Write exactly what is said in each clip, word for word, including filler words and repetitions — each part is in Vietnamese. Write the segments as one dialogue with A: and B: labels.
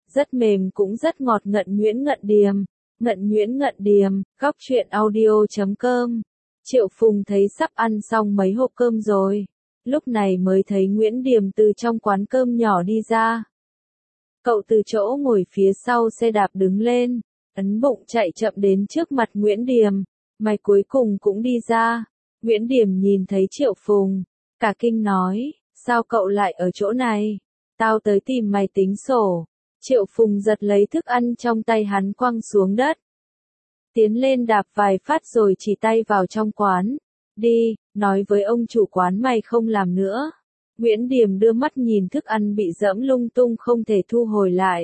A: rất mềm cũng rất ngọt. Ngận Nguyễn Ngận Điềm, Ngận Nguyễn Ngận Điềm, góc truyện audio chấm com. Triệu Phùng thấy sắp ăn xong mấy hộp cơm rồi, lúc này mới thấy Nguyễn Điềm từ trong quán cơm nhỏ đi ra. Cậu từ chỗ ngồi phía sau xe đạp đứng lên, ấn bụng chạy chậm đến trước mặt Nguyễn Điềm, mày cuối cùng cũng đi ra. Nguyễn Điềm nhìn thấy Triệu Phùng, cả kinh nói, sao cậu lại ở chỗ này? Tao tới tìm mày tính sổ. Triệu Phùng giật lấy thức ăn trong tay hắn quăng xuống đất. Tiến lên đạp vài phát rồi chỉ tay vào trong quán. Đi, nói với ông chủ quán mày không làm nữa. Nguyễn Điềm đưa mắt nhìn thức ăn bị dẫm lung tung không thể thu hồi lại.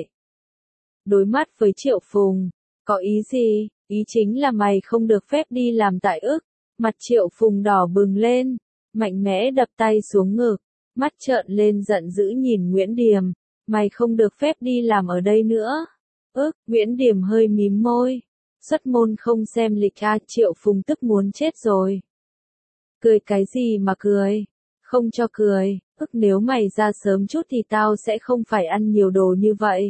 A: Đối mắt với Triệu Phùng, có ý gì? Ý chính là mày không được phép đi làm tại ức. Mặt Triệu Phùng đỏ bừng lên, mạnh mẽ đập tay xuống ngực, mắt trợn lên giận dữ nhìn Nguyễn Điềm, mày không được phép đi làm ở đây nữa. Ức, Nguyễn Điềm hơi mím môi, xuất môn không xem lịch a. Triệu Phùng tức muốn chết rồi. Cười cái gì mà cười, không cho cười, ức nếu mày ra sớm chút thì tao sẽ không phải ăn nhiều đồ như vậy.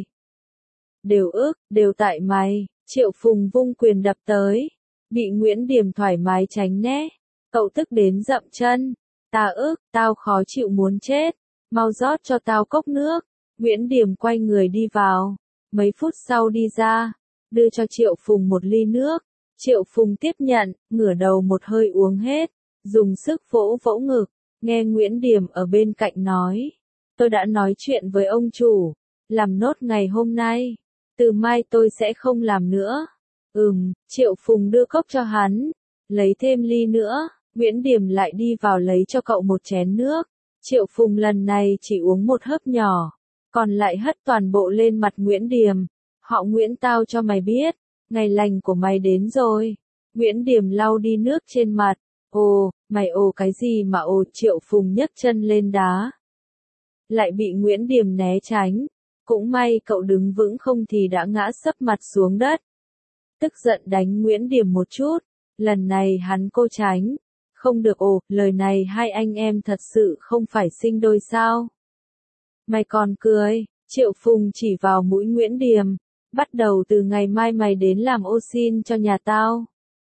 A: Đều ức, đều tại mày. Triệu Phùng vung quyền đập tới, bị Nguyễn Điềm thoải mái tránh né. Cậu tức đến dậm chân, ta ức, tao khó chịu muốn chết, mau rót cho tao cốc nước. Nguyễn Điềm quay người đi vào, mấy phút sau đi ra, đưa cho Triệu Phùng một ly nước. Triệu Phùng tiếp nhận, ngửa đầu một hơi uống hết, dùng sức vỗ vỗ ngực, nghe Nguyễn Điềm ở bên cạnh nói, tôi đã nói chuyện với ông chủ, làm nốt ngày hôm nay, từ mai tôi sẽ không làm nữa. Ừm, Triệu Phùng đưa cốc cho hắn, lấy thêm ly nữa. Nguyễn Điềm lại đi vào lấy cho cậu một chén nước. Triệu Phùng lần này chỉ uống một hớp nhỏ, còn lại hất toàn bộ lên mặt Nguyễn Điềm. Họ Nguyễn, tao cho mày biết, ngày lành của mày đến rồi. Nguyễn Điềm lau đi nước trên mặt. Ồ, mày ồ cái gì mà ồ? Triệu Phùng nhấc chân lên đá, lại bị Nguyễn Điềm né tránh. Cũng may cậu đứng vững không thì đã ngã sấp mặt xuống đất. Tức giận đánh Nguyễn Điềm một chút, lần này hắn cô tránh. Không được ồ, lời này hai anh em thật sự không phải sinh đôi sao? Mày còn cười. Triệu Phùng chỉ vào mũi Nguyễn Điềm, bắt đầu từ ngày mai mày đến làm ô sin cho nhà tao.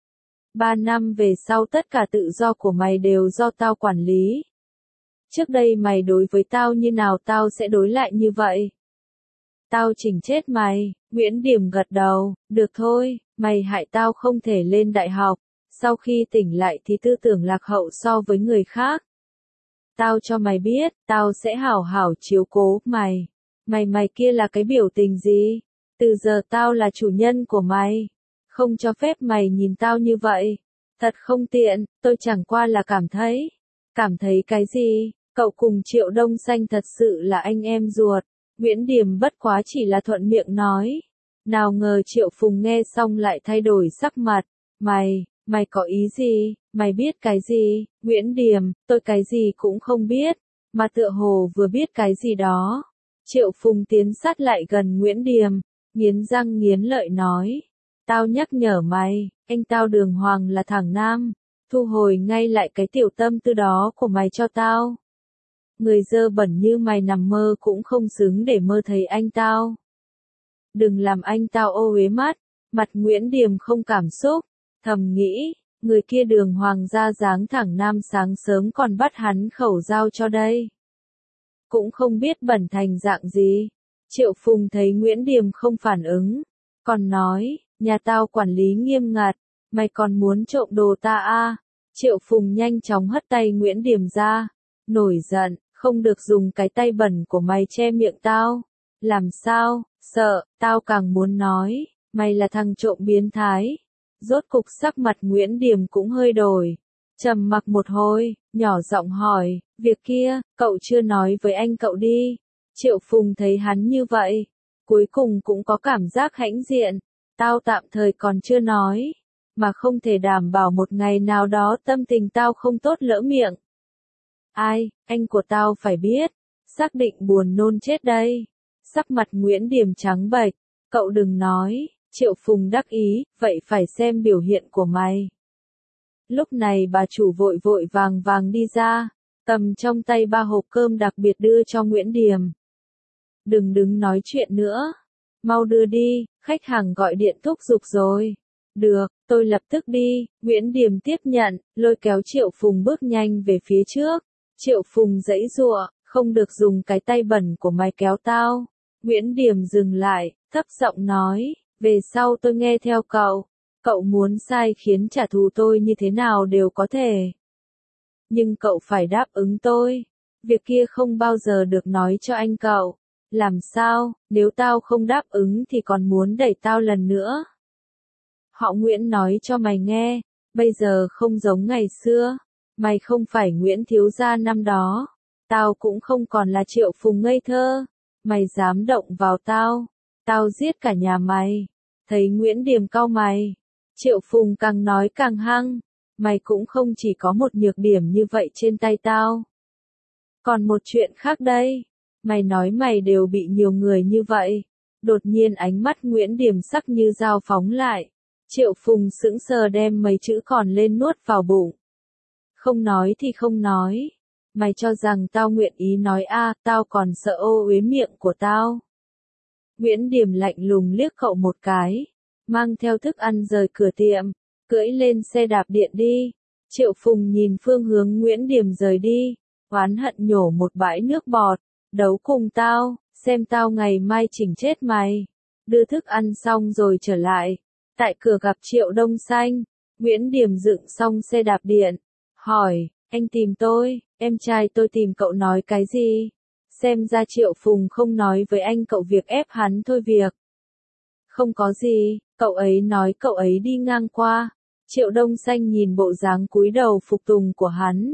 A: Ba năm về sau tất cả tự do của mày đều do tao quản lý. Trước đây mày đối với tao như nào tao sẽ đối lại như vậy. Tao chỉnh chết mày. Nguyễn Điềm gật đầu, được thôi, mày hại tao không thể lên đại học, sau khi tỉnh lại thì tư tưởng lạc hậu so với người khác. Tao cho mày biết, tao sẽ hảo hảo chiếu cố mày. Mày mày kia là cái biểu tình gì? Từ giờ tao là chủ nhân của mày, không cho phép mày nhìn tao như vậy. Thật không tiện, tôi chẳng qua là cảm thấy. Cảm thấy cái gì? Cậu cùng Triệu Đông Xanh thật sự là anh em ruột. Nguyễn Điềm bất quá chỉ là thuận miệng nói. Nào ngờ Triệu Phùng nghe xong lại thay đổi sắc mặt. Mày, mày có ý gì? Mày biết cái gì? Nguyễn Điềm, tôi cái gì cũng không biết, mà tựa hồ vừa biết cái gì đó. Triệu Phùng tiến sát lại gần Nguyễn Điềm, nghiến răng nghiến lợi nói. Tao nhắc nhở mày, anh tao Đường Hoàng là thằng nam, thu hồi ngay lại cái tiểu tâm tư đó của mày cho tao. Người dơ bẩn như mày nằm mơ cũng không xứng để mơ thấy anh tao. Đừng làm anh tao ô uế mắt. Mặt Nguyễn Điềm không cảm xúc, thầm nghĩ, người kia Đường Hoàng ra dáng thẳng nam sáng sớm còn bắt hắn khẩu dao cho đây. Cũng không biết bẩn thành dạng gì. Triệu Phùng thấy Nguyễn Điềm không phản ứng, còn nói, nhà tao quản lý nghiêm ngặt, mày còn muốn trộm đồ ta à? Triệu Phùng nhanh chóng hất tay Nguyễn Điềm ra, nổi giận, không được dùng cái tay bẩn của mày che miệng tao. Làm sao? Sợ, tao càng muốn nói, mày là thằng trộm biến thái. Rốt cục sắc mặt Nguyễn Điềm cũng hơi đổi. Trầm mặc một hồi, nhỏ giọng hỏi, việc kia, cậu chưa nói với anh cậu đi. Triệu Phùng thấy hắn như vậy, cuối cùng cũng có cảm giác hãnh diện. Tao tạm thời còn chưa nói, mà không thể đảm bảo một ngày nào đó tâm tình tao không tốt lỡ miệng. Ai, anh của tao phải biết, xác định buồn nôn chết đây. Sắc mặt Nguyễn Điềm trắng bệch, cậu đừng nói. Triệu Phùng đắc ý, vậy phải xem biểu hiện của mày. Lúc này bà chủ vội vội vàng vàng đi ra, cầm trong tay ba hộp cơm đặc biệt đưa cho Nguyễn Điềm. Đừng đứng nói chuyện nữa, mau đưa đi, khách hàng gọi điện thúc giục rồi. Được, tôi lập tức đi, Nguyễn Điềm tiếp nhận, lôi kéo Triệu Phùng bước nhanh về phía trước. Triệu Phùng giãy giụa, không được dùng cái tay bẩn của mày kéo tao. Nguyễn Điềm dừng lại, thấp giọng nói, về sau tôi nghe theo cậu. Cậu muốn sai khiến trả thù tôi như thế nào đều có thể. Nhưng cậu phải đáp ứng tôi. Việc kia không bao giờ được nói cho anh cậu. Làm sao, nếu tao không đáp ứng thì còn muốn đẩy tao lần nữa. Họ Nguyễn nói cho mày nghe, bây giờ không giống ngày xưa. Mày không phải Nguyễn thiếu gia năm đó. Tao cũng không còn là Triệu Phùng ngây thơ. Mày dám động vào tao, tao giết cả nhà mày. Thấy Nguyễn Điềm cau mày, Triệu Phùng càng nói càng hăng. Mày cũng không chỉ có một nhược điểm như vậy trên tay tao. Còn một chuyện khác đây. Mày nói mày đều bị nhiều người như vậy. Đột nhiên ánh mắt Nguyễn Điềm sắc như dao phóng lại. Triệu Phùng sững sờ đem mấy chữ còn lên nuốt vào bụng. Không nói thì không nói. Mày cho rằng tao nguyện ý nói a, à, tao còn sợ ô uế miệng của tao. Nguyễn Điềm lạnh lùng liếc cậu một cái, mang theo thức ăn rời cửa tiệm, cưỡi lên xe đạp điện đi. Triệu Phùng nhìn phương hướng Nguyễn Điềm rời đi, oán hận nhổ một bãi nước bọt, đấu cùng tao, xem tao ngày mai chỉnh chết mày. Đưa thức ăn xong rồi trở lại, tại cửa gặp Triệu Đông Xanh. Nguyễn Điềm dựng xong xe đạp điện, hỏi, anh tìm tôi, em trai tôi tìm cậu nói cái gì? Xem ra Triệu Phùng không nói với anh cậu việc ép hắn thôi việc. Không có gì, cậu ấy nói cậu ấy đi ngang qua. Triệu Đông Xanh nhìn bộ dáng cúi đầu phục tùng của hắn.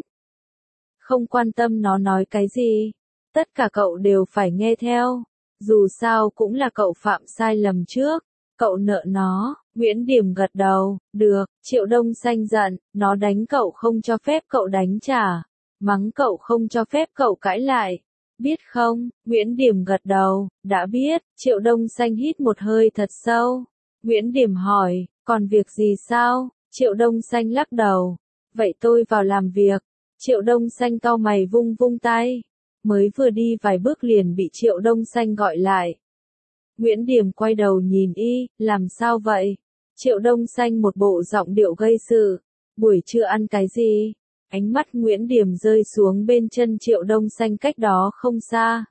A: Không quan tâm nó nói cái gì, tất cả cậu đều phải nghe theo. Dù sao cũng là cậu phạm sai lầm trước, cậu nợ nó. Nguyễn Điềm gật đầu, được. Triệu Đông Xanh giận, nó đánh cậu không cho phép cậu đánh trả, mắng cậu không cho phép cậu cãi lại. Biết không? Nguyễn Điềm gật đầu, đã biết. Triệu Đông Xanh hít một hơi thật sâu. Nguyễn Điềm hỏi, còn việc gì sao? Triệu Đông Xanh lắc đầu. Vậy tôi vào làm việc. Triệu Đông Xanh cau mày vung vung tay. Mới vừa đi vài bước liền bị Triệu Đông Xanh gọi lại. Nguyễn Điềm quay đầu nhìn y, làm sao vậy? Triệu Đông Xanh một bộ giọng điệu gây sự. Buổi trưa ăn cái gì? Ánh mắt Nguyễn Điềm rơi xuống bên chân Triệu Đông Xanh cách đó không xa.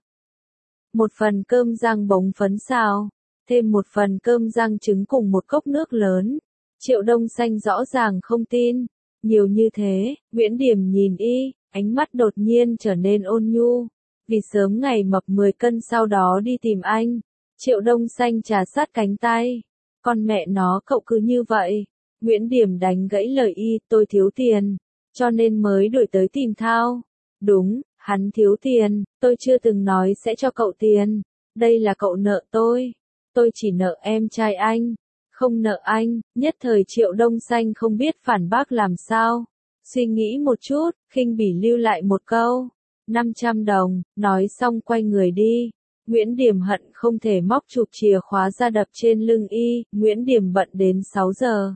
A: Một phần cơm rang bống phấn xào, thêm một phần cơm rang trứng cùng một cốc nước lớn. Triệu Đông Xanh rõ ràng không tin. Nhiều như thế, Nguyễn Điềm nhìn y, ánh mắt đột nhiên trở nên ôn nhu. Vì sớm ngày mập mười cân sau đó đi tìm anh. Triệu Đông Xanh trà sát cánh tay. Con mẹ nó cậu cứ như vậy. Nguyễn Điềm đánh gãy lời y, tôi thiếu tiền, cho nên mới đuổi tới tìm Thao. Đúng, hắn thiếu tiền, tôi chưa từng nói sẽ cho cậu tiền. Đây là cậu nợ tôi. Tôi chỉ nợ em trai anh, không nợ anh. Nhất thời Triệu Đông Xanh không biết phản bác làm sao. Suy nghĩ một chút, khinh bỉ lưu lại một câu. năm trăm đồng, nói xong quay người đi. Nguyễn Điềm hận không thể móc chụp chìa khóa ra đập trên lưng y. Nguyễn Điềm bận đến sáu giờ.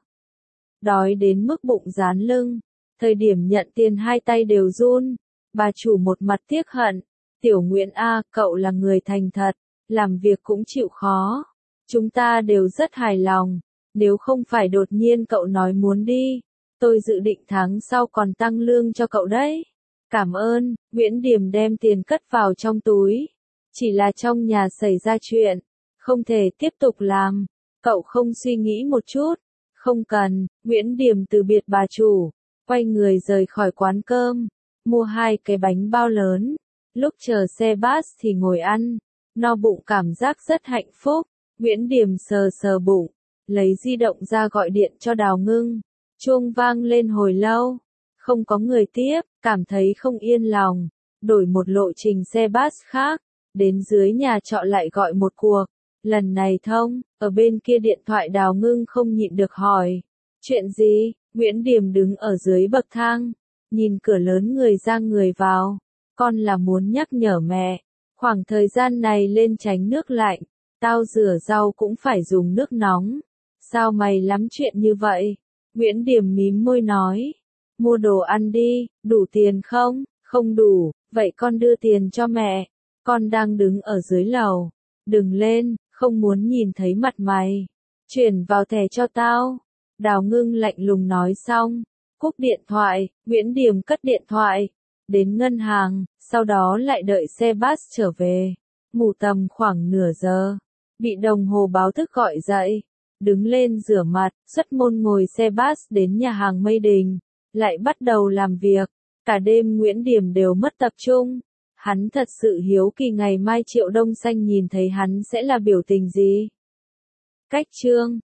A: Đói đến mức bụng dán lưng. Thời điểm nhận tiền hai tay đều run. Bà chủ một mặt tiếc hận. Tiểu Nguyễn A, cậu là người thành thật, làm việc cũng chịu khó. Chúng ta đều rất hài lòng. Nếu không phải đột nhiên cậu nói muốn đi, tôi dự định tháng sau còn tăng lương cho cậu đấy. Cảm ơn. Nguyễn Điềm đem tiền cất vào trong túi. Chỉ là trong nhà xảy ra chuyện, không thể tiếp tục làm. Cậu không suy nghĩ một chút? Không cần. Nguyễn Điềm từ biệt bà chủ, quay người rời khỏi quán cơm, mua hai cái bánh bao lớn. Lúc chờ xe bus thì ngồi ăn, no bụng cảm giác rất hạnh phúc. Nguyễn Điềm sờ sờ bụng, lấy di động ra gọi điện cho Đào Ngưng. Chuông vang lên hồi lâu, không có người tiếp, cảm thấy không yên lòng, đổi một lộ trình xe bus khác, đến dưới nhà trọ lại gọi một cuộc. Lần này thông, ở bên kia điện thoại Đào Ngưng không nhịn được hỏi. Chuyện gì? Nguyễn Điềm đứng ở dưới bậc thang, nhìn cửa lớn người ra người vào. Con là muốn nhắc nhở mẹ, khoảng thời gian này lên tránh nước lạnh, tao rửa rau cũng phải dùng nước nóng. Sao mày lắm chuyện như vậy? Nguyễn Điềm mím môi nói. Mua đồ ăn đi, đủ tiền không? Không đủ, vậy con đưa tiền cho mẹ. Con đang đứng ở dưới lầu. Đừng lên, không muốn nhìn thấy mặt mày. Chuyển vào thẻ cho tao. Đào Ngưng lạnh lùng nói xong, cúp điện thoại, Nguyễn Điềm cất điện thoại, đến ngân hàng, sau đó lại đợi xe bus trở về. Ngủ tầm khoảng nửa giờ, bị đồng hồ báo thức gọi dậy, đứng lên rửa mặt, xuất môn ngồi xe bus đến nhà hàng Mây Đình, lại bắt đầu làm việc. Cả đêm Nguyễn Điềm đều mất tập trung. Hắn thật sự hiếu kỳ ngày mai Triệu Đông Xanh nhìn thấy hắn sẽ là biểu tình gì. Cách chương